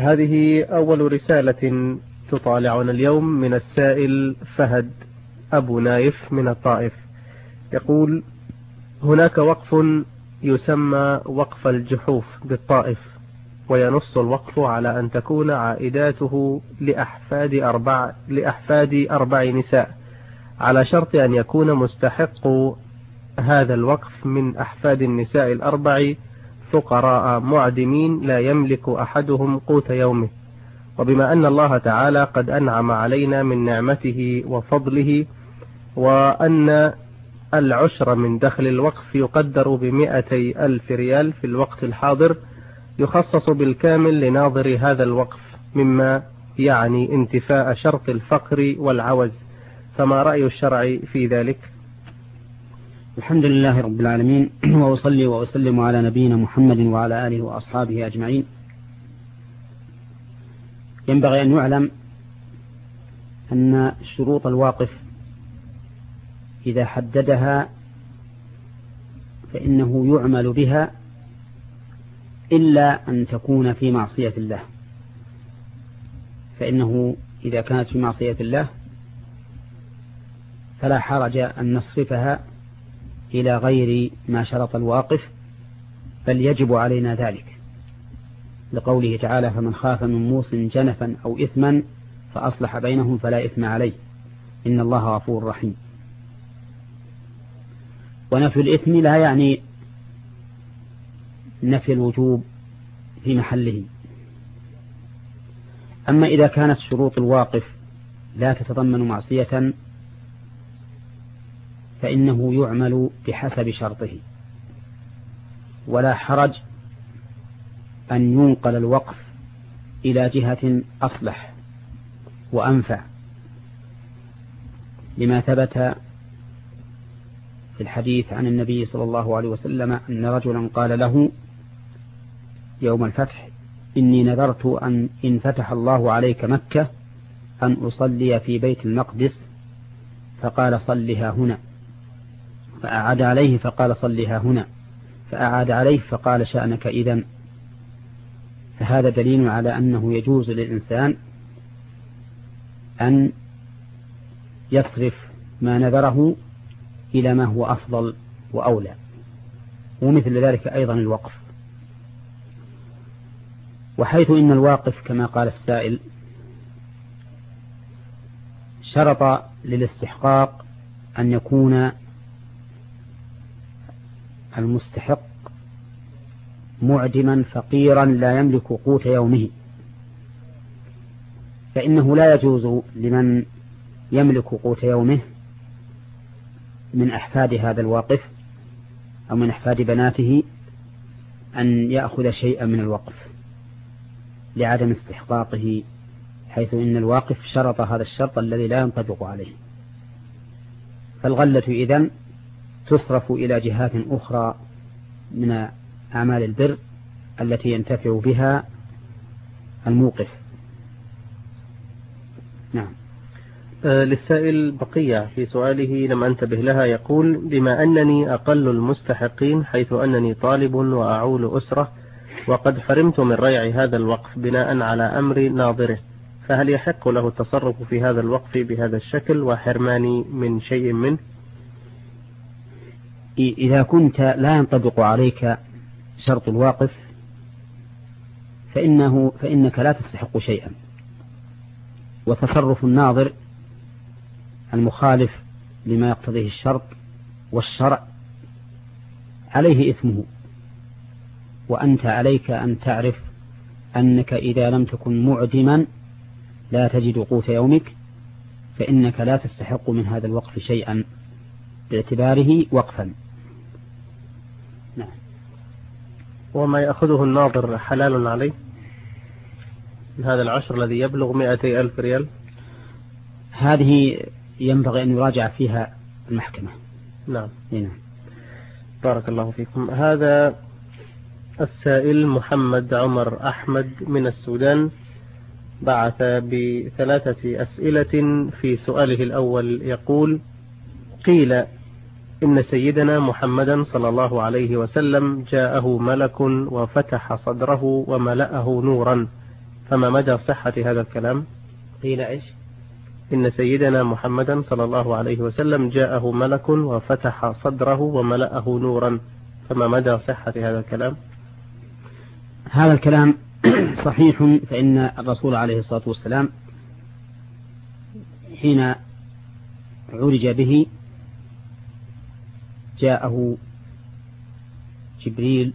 هذه أول رسالة تطالعنا اليوم من السائل فهد أبو نايف من الطائف. يقول: هناك وقف يسمى وقف الجحوف بالطائف، وينص الوقف على أن تكون عائداته لأحفاد أربع نساء، على شرط أن يكون مستحق هذا الوقف من أحفاد النساء الأربع فقراء معدمين لا يملك أحدهم قوت يومه. وبما أن الله تعالى قد أنعم علينا من نعمته وفضله، وأن العشر من دخل الوقف يقدر ب200,000 ريال في الوقت الحاضر، يخصص بالكامل لناظر هذا الوقف، مما يعني انتفاء شرط الفقر والعوز، فما رأي الشرع في ذلك؟ الحمد لله رب العالمين، وأصلي وأسلم على نبينا محمد وعلى آله وأصحابه أجمعين. ينبغي أن يعلم أن شروط الواقف إذا حددها فإنه يعمل بها إلا أن تكون في معصية الله، فإنه إذا كانت في معصية الله فلا حرج أن نصرفها إلى غير ما شرط الواقف، بل يجب علينا ذلك، لقوله تعالى: فمن خاف من موص جنفا أو إثما فأصلح بينهم فلا إثم عليه إن الله غفور رحيم. ونفي الإثم لا يعني نفي الوجوب في محله. أما إذا كانت شروط الواقف لا تتضمن معصية فإنه يعمل بحسب شرطه، ولا حرج أن ينقل الوقف إلى جهة أصلح وأنفع، لما ثبت في الحديث عن النبي صلى الله عليه وسلم أن رجلا قال له يوم الفتح: إني نذرت أن إن فتح الله عليك مكة أن أصلي في بيت المقدس، فقال: صلها هنا. فأعاد عليه فقال: صلها هنا. فأعاد عليه فقال: شأنك إذن. فهذا دليل على أنه يجوز للإنسان أن يصرف ما نذره إلى ما هو أفضل وأولى. ومثل ذلك أيضا الوقف. وحيث إن الواقف كما قال السائل شرط للاستحقاق أن يكون المستحق معدما فقيرا لا يملك قوت يومه، فإنه لا يجوز لمن يملك قوت يومه من أحفاد هذا الواقف أو من أحفاد بناته أن يأخذ شيئا من الوقف لعدم استحقاقه، حيث إن الواقف شرط هذا الشرط الذي لا ينطبق عليه. فالغلة إذن تصرف إلى جهات أخرى من أعمال البر التي ينتفع بها الموقف. نعم. للسائل بقية في سؤاله لم أنتبه لها. يقول: بما أنني أقل المستحقين، حيث أنني طالب وأعول أسرة، وقد حرمت من ريع هذا الوقف بناء على أمر ناظره، فهل يحق له التصرف في هذا الوقف بهذا الشكل وحرماني من شيء منه؟ إذا كنت لا ينطبق عليك شرط الواقف فإنك لا تستحق شيئا، وتصرف الناظر المخالف لما يقتضيه الشرط والشرع عليه إثمه. وأنت عليك أن تعرف أنك إذا لم تكن معدما لا تجد قوت يومك فإنك لا تستحق من هذا الوقف شيئا باعتباره وقفا. نعم. وما يأخذه الناظر حلال عليه من هذا العشر الذي يبلغ 200,000 ريال؟ هذه ينبغي أن يراجع فيها المحكمة. نعم. نعم. بارك الله فيكم. هذا السائل محمد عمر أحمد من السودان بعث ب3 أسئلة. في سؤاله الأول يقول: قيل إن سيدنا محمدا صلى الله عليه وسلم جاءه ملك وفتح صدره وملأه نورا، فما مدى صحة هذا الكلام؟ قيل إيش؟ إن سيدنا محمدا صلى الله عليه وسلم جاءه ملك وفتح صدره وملأه نورا، فما مدى صحة هذا الكلام؟ هذا الكلام صحيح، فإن الرسول عليه الصلاة والسلام حين عرج به جاءه جبريل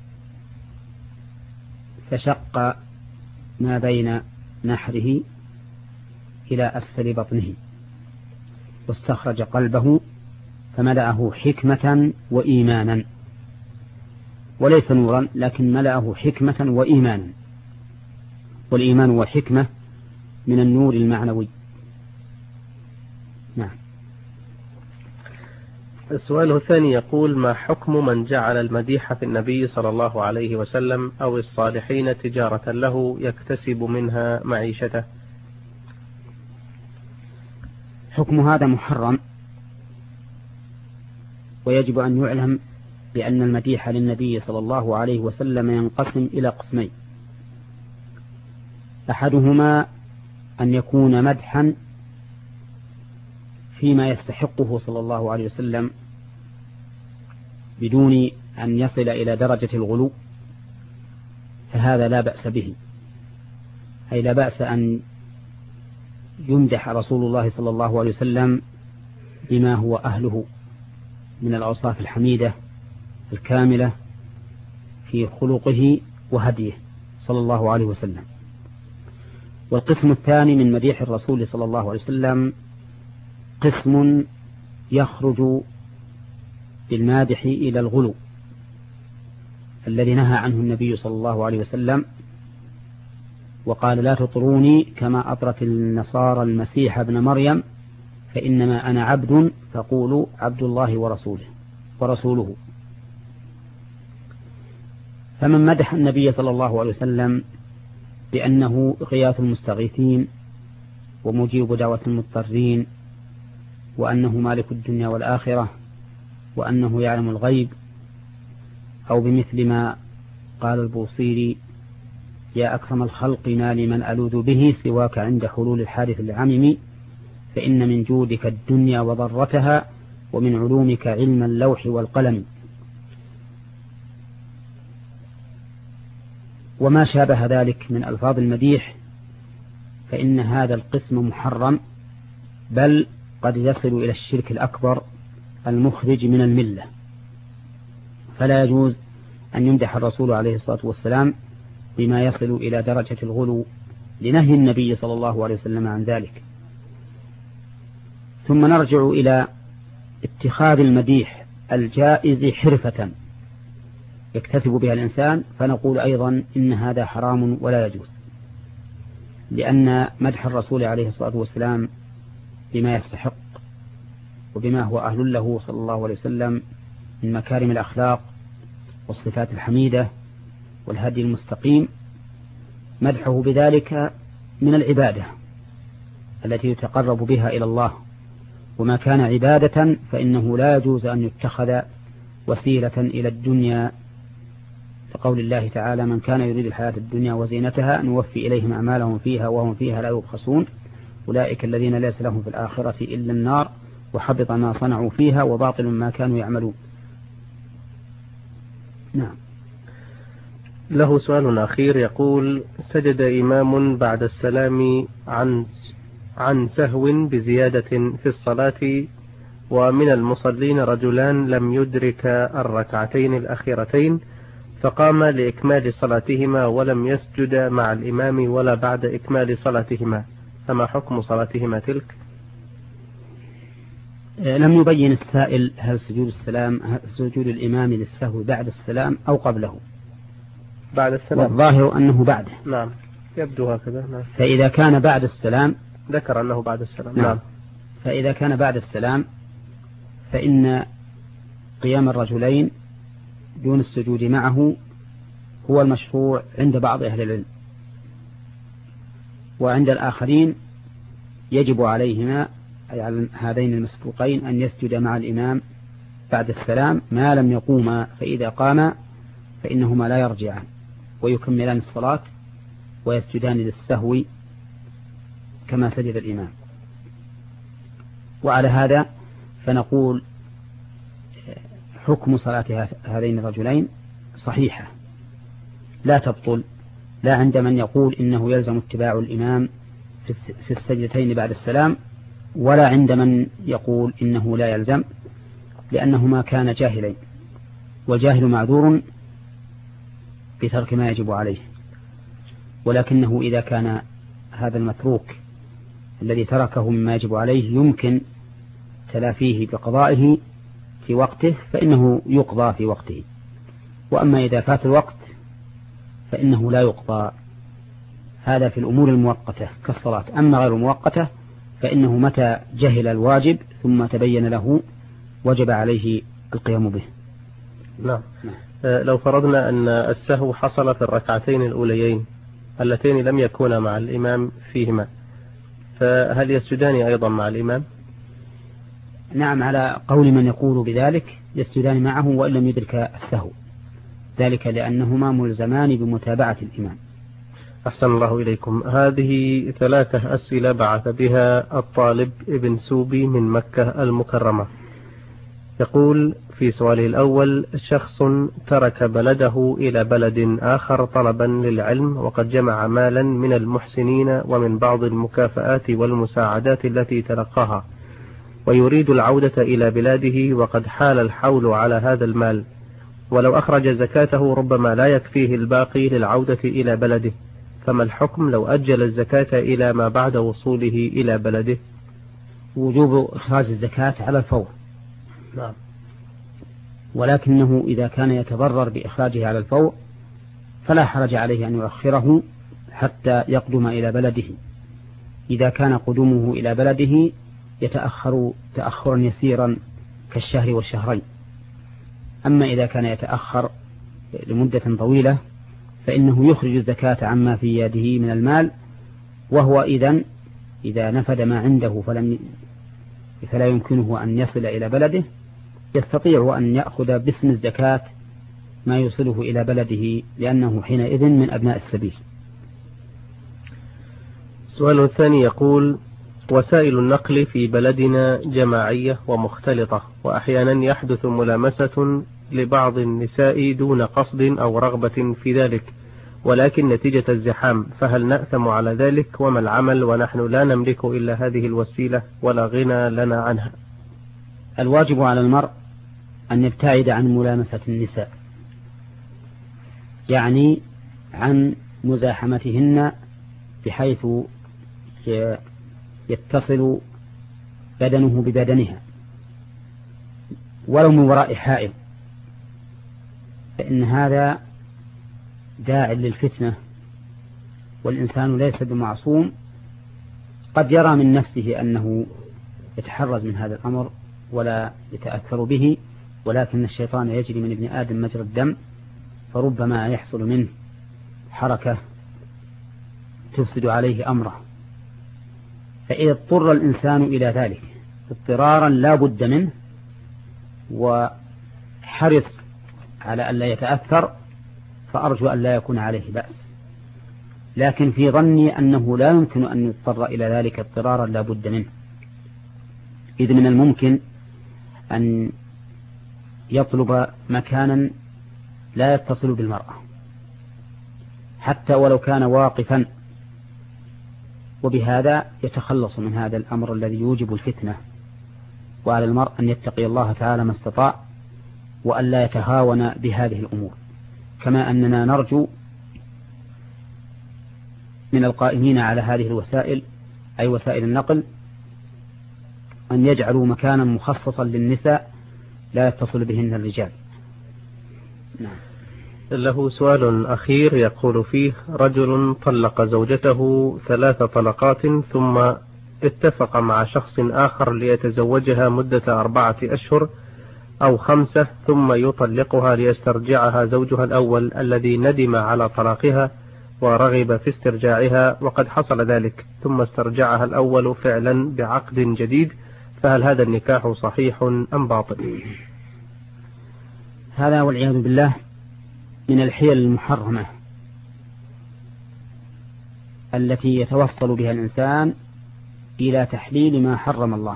فشق ما بين نحره إلى أسفل بطنه واستخرج قلبه فملأه حكمة وإيمانا، وليس نورا لكن ملأه حكمة وإيمانا، والإيمان والحكمة من النور المعنوي. نعم. السؤال الثاني يقول: ما حكم من جعل المديح في النبي صلى الله عليه وسلم أو الصالحين تجارة له يكتسب منها معيشته؟ حكم هذا محرم، ويجب أن يعلم بأن المديح للنبي صلى الله عليه وسلم ينقسم إلى قسمين: أحدهما أن يكون مدحا فيما يستحقه صلى الله عليه وسلم بدون أن يصل إلى درجة الغلو، فهذا لا بأس به، أي لا بأس أن يمدح رسول الله صلى الله عليه وسلم بما هو أهله من الأوصاف الحميدة الكاملة في خلقه وهديه صلى الله عليه وسلم. والقسم الثاني من مديح الرسول صلى الله عليه وسلم قسم يخرج بالمادح إلى الغلو الذي نهى عنه النبي صلى الله عليه وسلم وقال: لا تطروني كما أطرت النصارى المسيح ابن مريم فإنما أنا عبد فقولوا عبد الله ورسوله. فمن مدح النبي صلى الله عليه وسلم بأنه غياث المستغيثين ومجيب دعوة المضطرين وأنه مالك الدنيا والآخرة وأنه يعلم الغيب، أو بمثل ما قال البوصيري: يا أكرم الخلق ما لمن ألوذ به سواك عند حلول الحادث العمم، فإن من جودك الدنيا وضرتها ومن علومك علم اللوح والقلم. وما شابه ذلك من ألفاظ المديح، فإن هذا القسم محرم، بل قد يصل إلى الشرك الأكبر المخرج من الملة، فلا يجوز أن يمدح الرسول عليه الصلاة والسلام بما يصل إلى درجة الغلو لنهي النبي صلى الله عليه وسلم عن ذلك. ثم نرجع إلى اتخاذ المديح الجائز حرفة يكتسب بها الإنسان، فنقول أيضا إن هذا حرام ولا يجوز، لأن مدح الرسول عليه الصلاة والسلام بما يستحق وبما هو أهل له صلى الله عليه وسلم من مكارم الأخلاق والصفات الحميدة والهدي المستقيم، مدحه بذلك من العبادة التي يتقرب بها إلى الله، وما كان عبادة فإنه لا يجوز أن يتخذ وسيلة إلى الدنيا، فقول الله تعالى: من كان يريد الحياة الدنيا وزينتها نوفي إليهم أعمالهم فيها وهم فيها لا يبخسون أولئك الذين ليس لهم في الآخرة إلا النار وحبط ما صنعوا فيها وباطل ما كانوا يعملون. نعم. له سؤال أخير يقول: سجد إمام بعد السلام عن سهو بزيادة في الصلاة، ومن المصلين رجلان لم يدرك الركعتين الأخيرتين، فقام لإكمال صلاتهما ولم يسجد مع الإمام ولا بعد إكمال صلاتهما، فما حكم صلاتهما تلك؟ لم يبين السائل هل سجود الإمام للسهو بعد السلام أو قبله. بعد السلام، والظاهر أنه بعده. نعم، يبدو هكذا. نعم. فإذا كان بعد السلام، ذكر أنه بعد السلام. نعم. فإذا كان بعد السلام فإن قيام الرجلين دون السجود معه هو المشروع عند بعض أهل العلم، وعند الآخرين يجب عليهما أي على هذين المسبوقين أن يسجد مع الإمام بعد السلام ما لم يقوما، فإذا قاما فإنهما لا يرجعان ويكملان الصلاة ويسجدان للسهو كما سجد الإمام. وعلى هذا فنقول حكم صلاة هذين الرجلين صحيحة لا تبطل، لا عند من يقول إنه يلزم اتباع الإمام في السجدتين بعد السلام، ولا عند من يقول إنه لا يلزم، لأنهما كان جاهلين، والجاهل معذور بترك ما يجب عليه. ولكنه إذا كان هذا المتروك الذي تركه مما يجب عليه يمكن تلافيه بقضائه في وقته فإنه يقضى في وقته. وأما إذا فات الوقت فإنه لا يقضى. هذا في الأمور المؤقتة كالصلاة. أما غير المؤقتة فإنه متى جهل الواجب ثم تبين له وجب عليه القيام به. نعم. لو فرضنا أن السهو حصل في الركعتين الأوليين اللتين لم يكونا مع الإمام فيهما، فهل يسجدان أيضا مع الإمام؟ نعم، على قول من يقول بذلك يسجدان معه وإن لم يدرك السهو، ذلك لأنهما ملزمان بمتابعة الإمام. أحسن الله إليكم. هذه 3 أسئلة بعث بها الطالب ابن سوبي من مكة المكرمة. يقول في سؤاله الأول: شخص ترك بلده إلى بلد آخر طلبا للعلم، وقد جمع مالا من المحسنين ومن بعض المكافآت والمساعدات التي تلقاها، ويريد العودة إلى بلاده وقد حال الحول على هذا المال، ولو أخرج زكاته ربما لا يكفيه الباقي للعودة إلى بلده، فما الحكم لو أجل الزكاة إلى ما بعد وصوله إلى بلده؟ وجوب إخراج الزكاة على الفور. نعم. ولكنه إذا كان يتضرر بإخراجه على الفور فلا حرج عليه أن يؤخره حتى يقدم إلى بلده، إذا كان قدومه إلى بلده يتأخر تأخرا يسيرا كالشهر والشهرين. أما إذا كان يتأخر لمدة طويلة فإنه يخرج الزكاة عما في يده من المال، وهو إذا نفد ما عنده فلا يمكنه أن يصل إلى بلده يستطيع أن يأخذ باسم الزكاة ما يوصله إلى بلده، لأنه حينئذ من أبناء السبيل. السؤال الثاني يقول: وسائل النقل في بلدنا جماعية ومختلطة، وأحيانا يحدث ملامسة لبعض النساء دون قصد أو رغبة في ذلك، ولكن نتيجة الزحام، فهل نأثم على ذلك؟ وما العمل ونحن لا نملك إلا هذه الوسيلة ولا غنى لنا عنها؟ الواجب على المرء أن يبتعد عن ملامسة النساء، يعني عن مزاحمتهن بحيث يتصل بدنه ببدنها ولو من وراء حائل، فإن هذا داع للفتنة، والإنسان ليس بمعصوم، قد يرى من نفسه أنه يتحرز من هذا الأمر ولا يتأثر به، ولكن الشيطان يجري من ابن آدم مجرى الدم، فربما يحصل منه حركة تفسد عليه أمره. فإذا اضطر الإنسان إلى ذلك اضطرارا لا بد منه وحرص على أن لا يتأثر، فأرجو أن لا يكون عليه بأس. لكن في ظني أنه لا يمكن أن يضطر إلى ذلك اضطرارا لا بد منه، إذ من الممكن أن يطلب مكانا لا يتصل بالمرأة حتى ولو كان واقفا، وبهذا يتخلص من هذا الأمر الذي يوجب الفتنة. وعلى المرء أن يتقي الله تعالى ما استطاع وأن لا يتهاون بهذه الأمور، كما أننا نرجو من القائمين على هذه الوسائل أي وسائل النقل أن يجعلوا مكانا مخصصا للنساء لا يتصل بهن الرجال. نعم. له سؤال أخير يقول فيه: رجل طلق زوجته 3 طلقات ثم اتفق مع شخص آخر ليتزوجها مدة 4 أشهر أو 5، ثم يطلقها ليسترجعها زوجها الأول الذي ندم على طلاقها ورغب في استرجاعها، وقد حصل ذلك ثم استرجعها الأول فعلا بعقد جديد، فهل هذا النكاح صحيح أم باطل؟ هذا والعياذ بالله من الحيل المحرمة التي يتوصل بها الإنسان إلى تحليل ما حرم الله.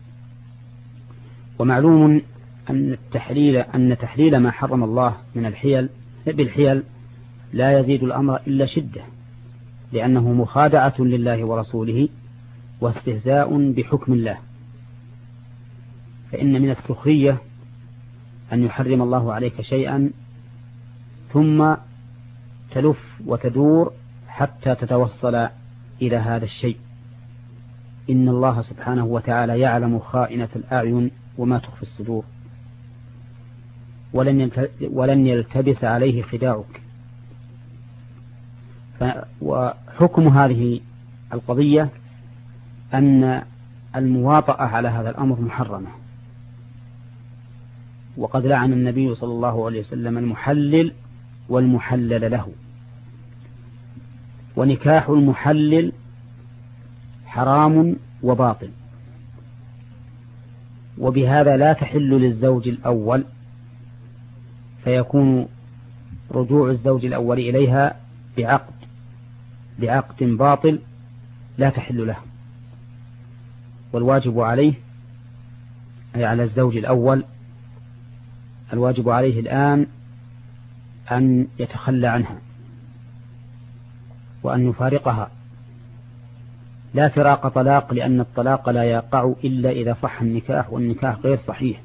ومعلوم أن تحليل ما حرم الله من بالحيل لا يزيد الأمر إلا شدة، لأنه مخادعة لله ورسوله واستهزاء بحكم الله. فإن من السخرية أن يحرم الله عليك شيئا ثم تلف وتدور حتى تتوصل إلى هذا الشيء. إن الله سبحانه وتعالى يعلم خائنة الأعين وما تخفي الصدور، ولن يلتبس عليه خداعك. وحكم هذه القضية أن المواطأة على هذا الأمر محرمة، وقد لعن النبي صلى الله عليه وسلم المحلل والمحلل له. ونكاح المحلل حرام وباطل، وبهذا لا تحل للزوج الأول، فيكون رجوع الزوج الأول إليها بعقد باطل لا تحل له. والواجب عليه، أي على الزوج الأول، الواجب عليه الآن أن يتخلى عنها وأن يفارقها، لا فراق طلاق، لأن الطلاق لا يقع إلا إذا صح النكاح، والنكاح غير صحيح،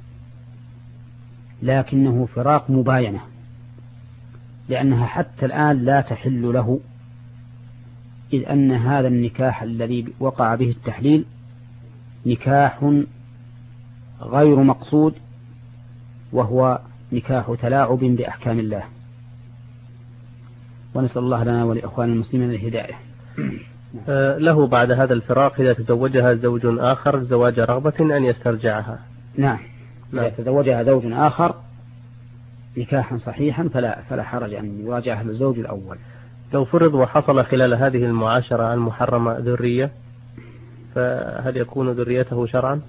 لكنه فراق مباينة، لأنها حتى الآن لا تحل له، إذ أن هذا النكاح الذي وقع به التحليل نكاح غير مقصود، وهو نكاح تلاعب بأحكام الله. ونسأل الله لنا ولإخوان المسلمين الهداية. له بعد هذا الفراق إذا تزوجها زوج آخر زواج رغبة أن يسترجعها. نعم. إذا تزوجها زوج آخر نكاحا صحيحا فلا حرج أن يراجعها الزوج الأول. لو فرض وحصل خلال هذه المعاشرة المحرمة ذرية، فهل يكون ذريته شرعا؟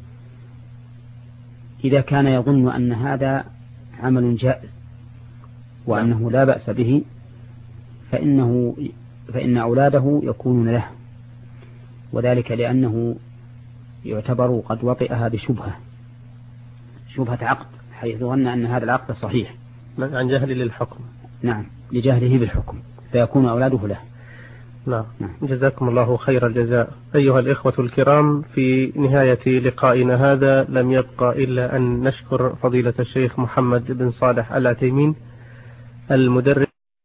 إذا كان يظن أن هذا عمل جائز وأنه لا بأس به فإن أولاده يكونون له، وذلك لأنه يعتبر قد وطئها بشبهة عقد، حيث ظن أن هذا العقد صحيح عن جهل للحكم. نعم، لجهله بالحكم، فيكون أولاده له. نعم. جزاكم الله خير الجزاء. أيها الإخوة الكرام، في نهاية لقائنا هذا لم يبقى إلا أن نشكر فضيلة الشيخ محمد بن صالح العثيمين المدرس